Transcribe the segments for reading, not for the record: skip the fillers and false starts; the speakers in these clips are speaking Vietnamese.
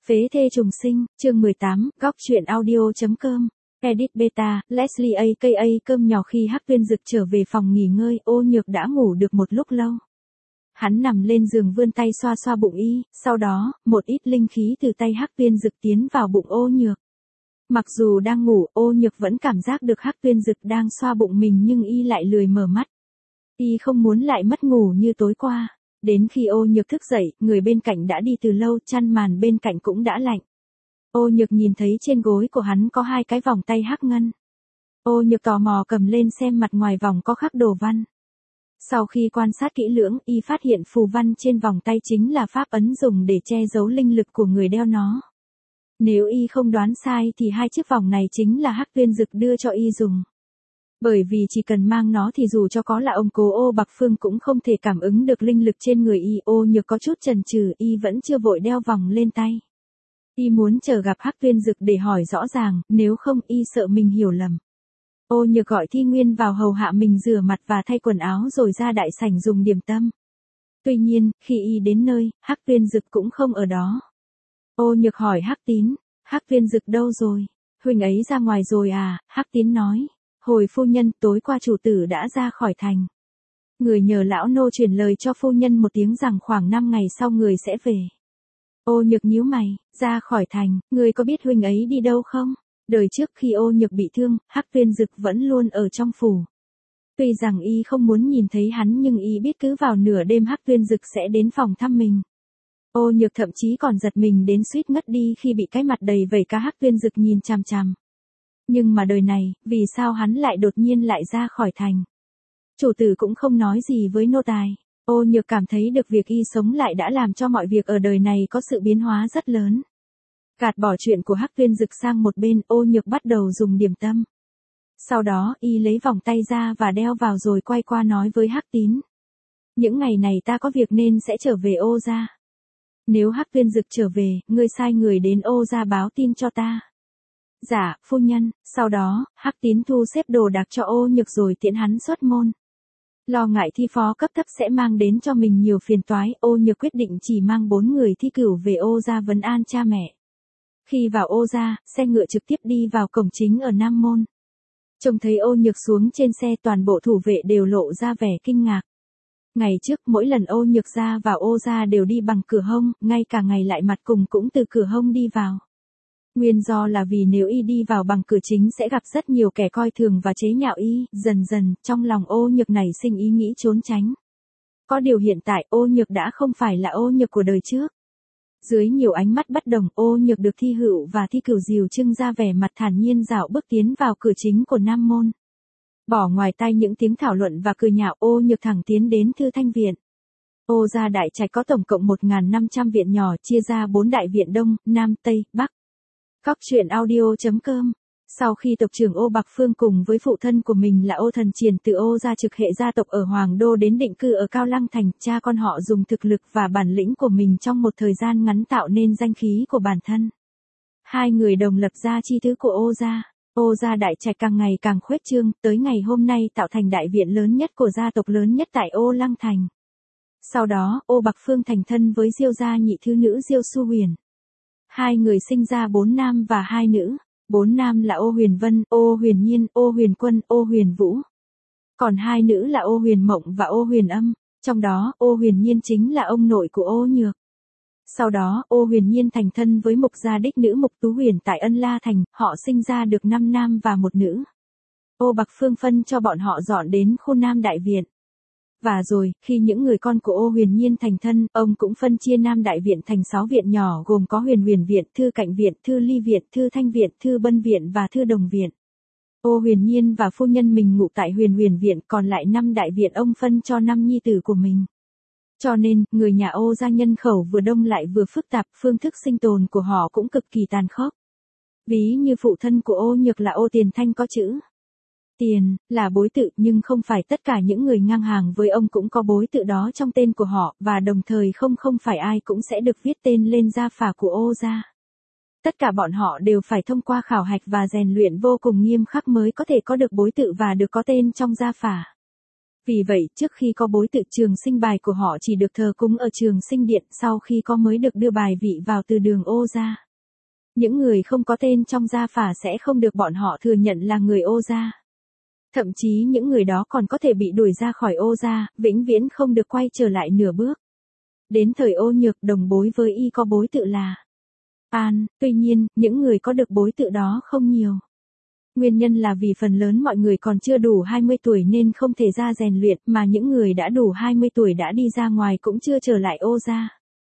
Phế thê trùng sinh, chương 18, góc truyện audio.com. Edit beta, Leslie aka cơm nhỏ. Khi Hắc Tuyên Dực trở về phòng nghỉ ngơi, Ô Nhược đã ngủ được một lúc lâu. Hắn nằm lên giường vươn tay xoa xoa bụng y, sau đó, một ít linh khí từ tay Hắc Tuyên Dực tiến vào bụng Ô Nhược. Mặc dù đang ngủ, Ô Nhược vẫn cảm giác được Hắc Tuyên Dực đang xoa bụng mình nhưng y lại lười mở mắt. Y không muốn lại mất ngủ như tối qua. Đến khi Ô Nhược thức dậy, người bên cạnh đã đi từ lâu, chăn màn bên cạnh cũng đã lạnh. Ô Nhược nhìn thấy trên gối của hắn có hai cái vòng tay hắc ngân. Ô Nhược tò mò cầm lên xem mặt ngoài vòng có khắc đồ văn. Sau khi quan sát kỹ lưỡng, y phát hiện phù văn trên vòng tay chính là pháp ấn dùng để che giấu linh lực của người đeo nó. Nếu y không đoán sai thì hai chiếc vòng này chính là Hắc Tuyên Dực đưa cho y dùng. Bởi vì chỉ cần mang nó thì dù cho có là ông cố Ô Bạc Phương cũng không thể cảm ứng được linh lực trên người y. Ô Nhược có chút chần chừ, y vẫn chưa vội đeo vòng lên tay. Y muốn chờ gặp Hắc Tuyên Dực để hỏi rõ ràng, nếu không y sợ mình hiểu lầm. Ô Nhược gọi Thi Nguyên vào hầu hạ mình rửa mặt và thay quần áo rồi ra đại sảnh dùng điểm tâm. Tuy nhiên, khi y đến nơi, Hắc Tuyên Dực cũng không ở đó. Ô Nhược hỏi Hắc Tín, Hắc Tuyên Dực đâu rồi? Huynh ấy ra ngoài rồi à? Hắc Tín nói. Hồi phu nhân, tối qua chủ tử đã ra khỏi thành. Người nhờ lão nô truyền lời cho phu nhân một tiếng rằng khoảng 5 ngày sau người sẽ về. Ô Nhược nhíu mày, ra khỏi thành, người có biết huynh ấy đi đâu không? Đời trước khi Ô Nhược bị thương, Hắc Tuyên Dực vẫn luôn ở trong phủ. Tuy rằng y không muốn nhìn thấy hắn nhưng y biết cứ vào nửa đêm Hắc Tuyên Dực sẽ đến phòng thăm mình. Ô Nhược thậm chí còn giật mình đến suýt ngất đi khi bị cái mặt đầy vẩy cá Hắc Tuyên Dực nhìn chằm chằm. Nhưng mà đời này, vì sao hắn lại đột nhiên lại ra khỏi thành? Chủ tử cũng không nói gì với nô tài. Ô Nhược cảm thấy được việc y sống lại đã làm cho mọi việc ở đời này có sự biến hóa rất lớn. Gạt bỏ chuyện của Hắc Tuyên Dực sang một bên, Ô Nhược bắt đầu dùng điểm tâm. Sau đó, y lấy vòng tay ra và đeo vào rồi quay qua nói với Hắc Tín. Những ngày này ta có việc nên sẽ trở về Ô gia. Nếu Hắc Tuyên Dực trở về, ngươi sai người đến Ô gia báo tin cho ta. Dạ, phu nhân. Sau đó, Hắc Tín thu xếp đồ đạc cho Ô Nhược rồi tiễn hắn xuất môn. Lo ngại thi phó cấp thấp sẽ mang đến cho mình nhiều phiền toái, Ô Nhược quyết định chỉ mang 4 người thi cửu về Ô gia vấn an cha mẹ. Khi vào Ô gia, xe ngựa trực tiếp đi vào cổng chính ở Nam Môn. Trông thấy Ô Nhược xuống trên xe, toàn bộ thủ vệ đều lộ ra vẻ kinh ngạc. Ngày trước, mỗi lần Ô Nhược ra vào Ô gia đều đi bằng cửa hông, ngay cả ngày lại mặt cùng cũng từ cửa hông đi vào. Nguyên do là vì nếu y đi vào bằng cửa chính sẽ gặp rất nhiều kẻ coi thường và chế nhạo y, dần dần, trong lòng Ô Nhược này sinh ý nghĩ trốn tránh. Có điều hiện tại Ô Nhược đã không phải là Ô Nhược của đời trước. Dưới nhiều ánh mắt bất đồng, Ô Nhược được Thi Hựu và Thi Cửu dìu trưng ra vẻ mặt thản nhiên dạo bước tiến vào cửa chính của Nam Môn. Bỏ ngoài tai những tiếng thảo luận và cười nhạo, Ô Nhược thẳng tiến đến Thư Thanh Viện. Ô gia đại trạch có tổng cộng 1.500 viện nhỏ chia ra 4 đại viện Đông, Nam, Tây, Bắc. Góc truyện audio.com. Sau khi tộc trưởng Ô Bạc Phương cùng với phụ thân của mình là Ô Thần Triển từ Ô gia trực hệ gia tộc ở Hoàng Đô đến định cư ở Cao Lăng Thành, cha con họ dùng thực lực và bản lĩnh của mình trong một thời gian ngắn tạo nên danh khí của bản thân. Hai người đồng lập ra chi thứ của Ô gia. Ô gia đại trạch càng ngày càng khuếch trương, tới ngày hôm nay tạo thành đại viện lớn nhất của gia tộc lớn nhất tại Ô Lăng Thành. Sau đó, Ô Bạc Phương thành thân với Diêu gia nhị thứ nữ Diêu Su Huyền. Hai người sinh ra 4 nam và 2 nữ. 4 nam là Ô Huyền Vân, Ô Huyền Nhiên, Ô Huyền Quân, Ô Huyền Vũ. Còn 2 nữ là Ô Huyền Mộng và Ô Huyền Âm, trong đó Ô Huyền Nhiên chính là ông nội của Ô Nhược. Sau đó, Ô Huyền Nhiên thành thân với Mục gia đích nữ Mục Tú Huyền tại Ân La Thành, họ sinh ra được 5 nam và 1 nữ. Ô Bạc Phương phân cho bọn họ dọn đến khu Nam Đại Viện. Và rồi, khi những người con của Ô Huyền Nhiên thành thân, ông cũng phân chia Nam Đại Viện thành 6 viện nhỏ gồm có Huyền Huyền Viện, Thư Cạnh Viện, Thư Ly Viện, Thư Thanh Viện, Thư Bân Viện và Thư Đồng Viện. Ô Huyền Nhiên và phu nhân mình ngụ tại Huyền Huyền Viện, còn lại 5 đại viện ông phân cho 5 nhi tử của mình. Cho nên, người nhà Ô gia nhân khẩu vừa đông lại vừa phức tạp, phương thức sinh tồn của họ cũng cực kỳ tàn khốc. Ví như phụ thân của Ô Nhược là Ô Tiền Thanh có chữ Tiền, là bối tự, nhưng không phải tất cả những người ngang hàng với ông cũng có bối tự đó trong tên của họ, và đồng thời không phải ai cũng sẽ được viết tên lên gia phả của Ô gia. Tất cả bọn họ đều phải thông qua khảo hạch và rèn luyện vô cùng nghiêm khắc mới có thể có được bối tự và được có tên trong gia phả. Vì vậy, trước khi có bối tự trường sinh bài của họ chỉ được thờ cúng ở trường sinh điện, sau khi có mới được đưa bài vị vào từ đường Ô gia. Những người không có tên trong gia phả sẽ không được bọn họ thừa nhận là người Ô gia. Thậm chí những người đó còn có thể bị đuổi ra khỏi Ô gia, vĩnh viễn không được quay trở lại nửa bước. Đến thời Ô Nhược đồng bối với y có bối tự là An, tuy nhiên, những người có được bối tự đó không nhiều. Nguyên nhân là vì phần lớn mọi người còn chưa đủ 20 tuổi nên không thể ra rèn luyện, mà những người đã đủ 20 tuổi đã đi ra ngoài cũng chưa trở lại Ô gia.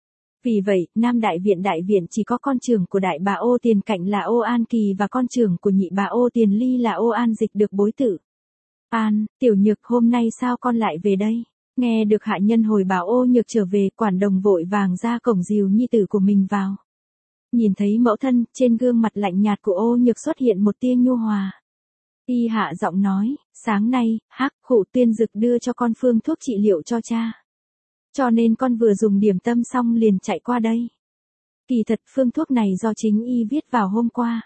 Vì vậy, Nam Đại Viện chỉ có con trưởng của Đại bà Ô Tiền Cạnh là Ô An Kỳ và con trưởng của Nhị bà Ô Tiền Ly là Ô An Dịch được bối tự. An, Tiểu Nhược hôm nay sao con lại về đây? Nghe được hạ nhân hồi báo Ô Nhược trở về, quản đồng vội vàng ra cổng dìu nhi tử của mình vào. Nhìn thấy mẫu thân, trên gương mặt lạnh nhạt của Ô Nhược xuất hiện một tia nhu hòa. Y hạ giọng nói, sáng nay, Khụ Tuyên Dực đưa cho con phương thuốc trị liệu cho cha. Cho nên con vừa dùng điểm tâm xong liền chạy qua đây. Kỳ thật phương thuốc này do chính y viết vào hôm qua.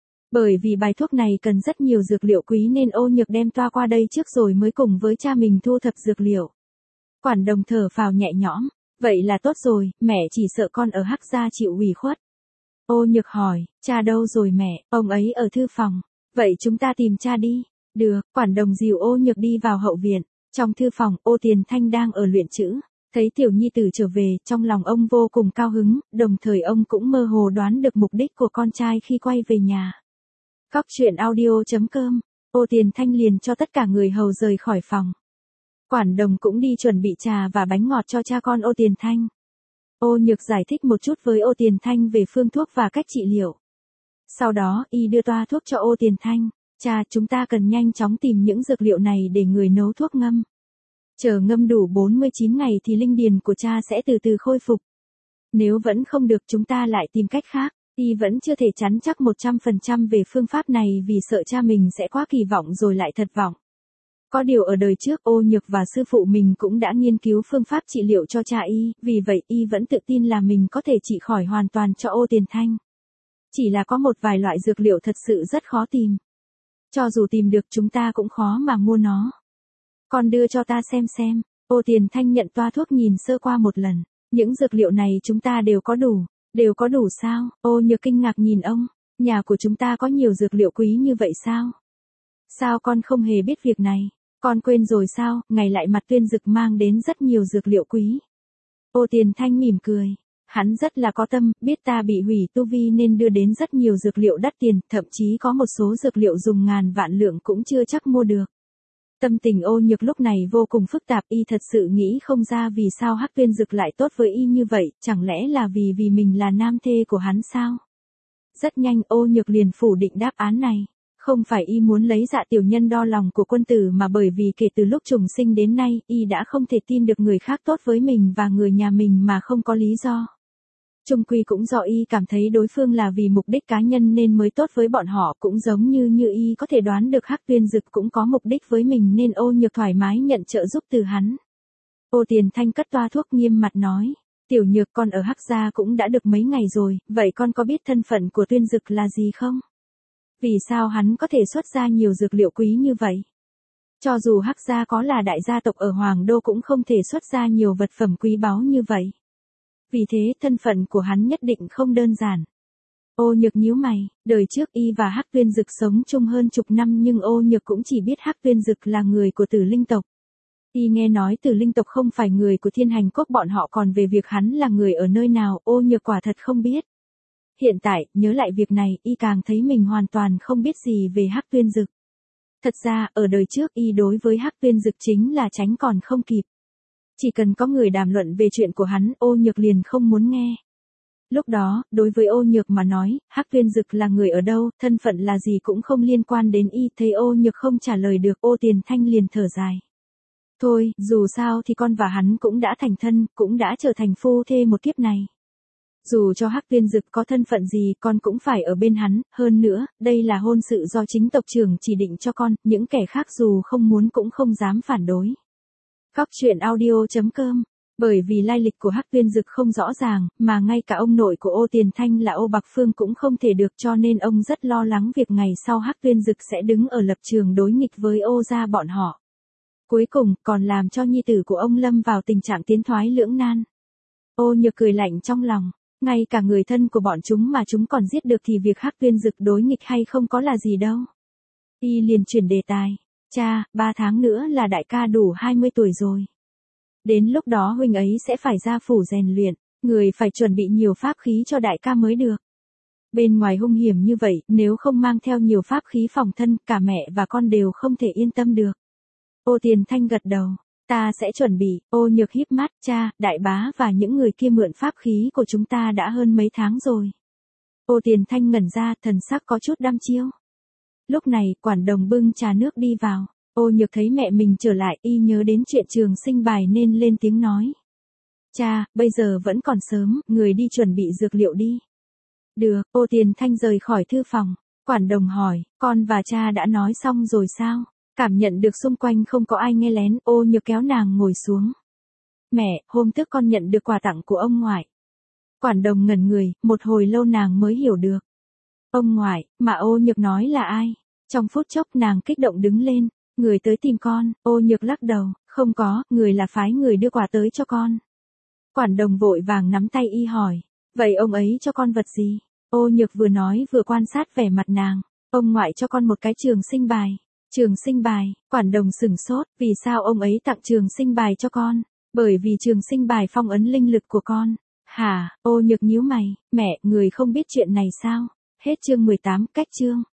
Bởi vì bài thuốc này cần rất nhiều dược liệu quý nên Ô Nhược đem toa qua đây trước rồi mới cùng với cha mình thu thập dược liệu. Quản đồng thở phào nhẹ nhõm, vậy là tốt rồi, mẹ chỉ sợ con ở Hắc gia chịu ủy khuất. Ô Nhược hỏi, cha đâu rồi mẹ, ông ấy ở thư phòng, vậy chúng ta tìm cha đi. Được, quản đồng dìu Ô Nhược đi vào hậu viện, trong thư phòng, Ô Tiền Thanh đang ở luyện chữ. Thấy tiểu nhi tử trở về, trong lòng ông vô cùng cao hứng, đồng thời ông cũng mơ hồ đoán được mục đích của con trai khi quay về nhà. Góc truyện audio.com, Ô Tiền Thanh liền cho tất cả người hầu rời khỏi phòng. Quản đồng cũng đi chuẩn bị trà và bánh ngọt cho cha con Ô Tiền Thanh. Ô Nhược giải thích một chút với Ô Tiền Thanh về phương thuốc và cách trị liệu. Sau đó, y đưa toa thuốc cho Ô Tiền Thanh. Cha, chúng ta cần nhanh chóng tìm những dược liệu này để người nấu thuốc ngâm. Chờ ngâm đủ 49 ngày thì linh điền của cha sẽ từ từ khôi phục. Nếu vẫn không được chúng ta lại tìm cách khác. Y vẫn chưa thể chắn chắc 100% về phương pháp này vì sợ cha mình sẽ quá kỳ vọng rồi lại thất vọng. Có điều ở đời trước Ô Nhược và sư phụ mình cũng đã nghiên cứu phương pháp trị liệu cho cha y, vì vậy y vẫn tự tin là mình có thể trị khỏi hoàn toàn cho Ô Tiền Thanh. Chỉ là có một vài loại dược liệu thật sự rất khó tìm. Cho dù tìm được chúng ta cũng khó mà mua nó. Con đưa cho ta xem. Ô Tiền Thanh nhận toa thuốc nhìn sơ qua một lần. Những dược liệu này chúng ta đều có đủ. Đều có đủ sao? Ô Nhược kinh ngạc nhìn ông. Nhà của chúng ta có nhiều dược liệu quý như vậy sao? Sao con không hề biết việc này? Con quên rồi sao? Ngày lại mặt Tuyên Dực mang đến rất nhiều dược liệu quý. Ô Tiền Thanh mỉm cười. Hắn rất là có tâm, biết ta bị hủy tu vi nên đưa đến rất nhiều dược liệu đắt tiền, thậm chí có một số dược liệu dùng ngàn vạn lượng cũng chưa chắc mua được. Tâm tình Ô Nhược lúc này vô cùng phức tạp, y thật sự nghĩ không ra vì sao Hắc Tuyên Dực lại tốt với y như vậy, chẳng lẽ là vì mình là nam thê của hắn sao? Rất nhanh Ô Nhược liền phủ định đáp án này. Không phải y muốn lấy Dạ tiểu nhân đo lòng của quân tử mà bởi vì kể từ lúc trùng sinh đến nay, y đã không thể tin được người khác tốt với mình và người nhà mình mà không có lý do. Chung quy cũng do y cảm thấy đối phương là vì mục đích cá nhân nên mới tốt với bọn họ, cũng giống như y có thể đoán được Hắc Tuyên Dực cũng có mục đích với mình nên Ô Nhược thoải mái nhận trợ giúp từ hắn. Ô Tiền Thanh cất toa thuốc nghiêm mặt nói, Tiểu Nhược con ở Hắc gia cũng đã được mấy ngày rồi, vậy con có biết thân phận của Tuyên Dực là gì không? Vì sao hắn có thể xuất ra nhiều dược liệu quý như vậy? Cho dù Hắc gia có là đại gia tộc ở Hoàng Đô cũng không thể xuất ra nhiều vật phẩm quý báu như vậy. Vì thế thân phận của hắn nhất định không đơn giản. Ô Nhược nhíu mày, đời trước y và Hắc Tuyên Dực sống chung hơn chục năm nhưng Ô Nhược cũng chỉ biết Hắc Tuyên Dực là người của Tử Linh tộc. Y nghe nói Tử Linh tộc không phải người của Thiên Hành Quốc, bọn họ còn về việc hắn là người ở nơi nào, Ô Nhược quả thật không biết. Hiện tại, nhớ lại việc này, y càng thấy mình hoàn toàn không biết gì về Hắc Tuyên Dực. Thật ra, ở đời trước y đối với Hắc Tuyên Dực chính là tránh còn không kịp. Chỉ cần có người đàm luận về chuyện của hắn, Ô Nhược liền không muốn nghe. Lúc đó, đối với Ô Nhược mà nói, Hắc Tuyên Dực là người ở đâu, thân phận là gì cũng không liên quan đến y, thấy Ô Nhược không trả lời được, Ô Tiền Thanh liền thở dài. Thôi, dù sao thì con và hắn cũng đã thành thân, cũng đã trở thành phu thê một kiếp này. Dù cho Hắc Tuyên Dực có thân phận gì, con cũng phải ở bên hắn, hơn nữa, đây là hôn sự do chính tộc trưởng chỉ định cho con, những kẻ khác dù không muốn cũng không dám phản đối. Góc truyện audio.com. Bởi vì lai lịch của Hắc Tuyên Dực không rõ ràng, mà ngay cả ông nội của Ô Tiền Thanh là Ô Bạc Phương cũng không thể được, cho nên ông rất lo lắng việc ngày sau Hắc Tuyên Dực sẽ đứng ở lập trường đối nghịch với Ô gia bọn họ. Cuối cùng, còn làm cho nhi tử của ông lâm vào tình trạng tiến thoái lưỡng nan. Ô Nhược cười lạnh trong lòng, ngay cả người thân của bọn chúng mà chúng còn giết được thì việc Hắc Tuyên Dực đối nghịch hay không có là gì đâu. Y liền chuyển đề tài, cha, 3 tháng nữa là đại ca đủ 20 tuổi rồi. Đến lúc đó huynh ấy sẽ phải ra phủ rèn luyện, người phải chuẩn bị nhiều pháp khí cho đại ca mới được. Bên ngoài hung hiểm như vậy, nếu không mang theo nhiều pháp khí phòng thân, cả mẹ và con đều không thể yên tâm được. Ô Tiền Thanh gật đầu, ta sẽ chuẩn bị. Ô Nhược híp mắt, cha, đại bá và những người kia mượn pháp khí của chúng ta đã hơn mấy tháng rồi. Ô Tiền Thanh ngẩn ra, thần sắc có chút đăm chiêu. Lúc này, quản đồng bưng trà nước đi vào. Ô Nhược thấy mẹ mình trở lại, y nhớ đến chuyện trường sinh bài nên lên tiếng nói. Cha, bây giờ vẫn còn sớm, người đi chuẩn bị dược liệu đi. Được, Ô Tiền Thanh rời khỏi thư phòng. Quản đồng hỏi, con và cha đã nói xong rồi sao? Cảm nhận được xung quanh không có ai nghe lén, Ô Nhược kéo nàng ngồi xuống. Mẹ, hôm trước con nhận được quà tặng của ông ngoại. Quản đồng ngẩn người, một hồi lâu nàng mới hiểu được. Ông ngoại, mà Ô Nhược nói là ai? Trong phút chốc nàng kích động đứng lên, người tới tìm con. Ô Nhược lắc đầu, không có, người là phái người đưa quà tới cho con. Quản đồng vội vàng nắm tay y hỏi, vậy ông ấy cho con vật gì? Ô Nhược vừa nói vừa quan sát vẻ mặt nàng, ông ngoại cho con một cái trường sinh bài. Trường sinh bài, quản đồng sửng sốt, vì sao ông ấy tặng trường sinh bài cho con? Bởi vì trường sinh bài phong ấn linh lực của con. Hả? Ô Nhược nhíu mày, mẹ, người không biết chuyện này sao? Hết chương 18, cách chương.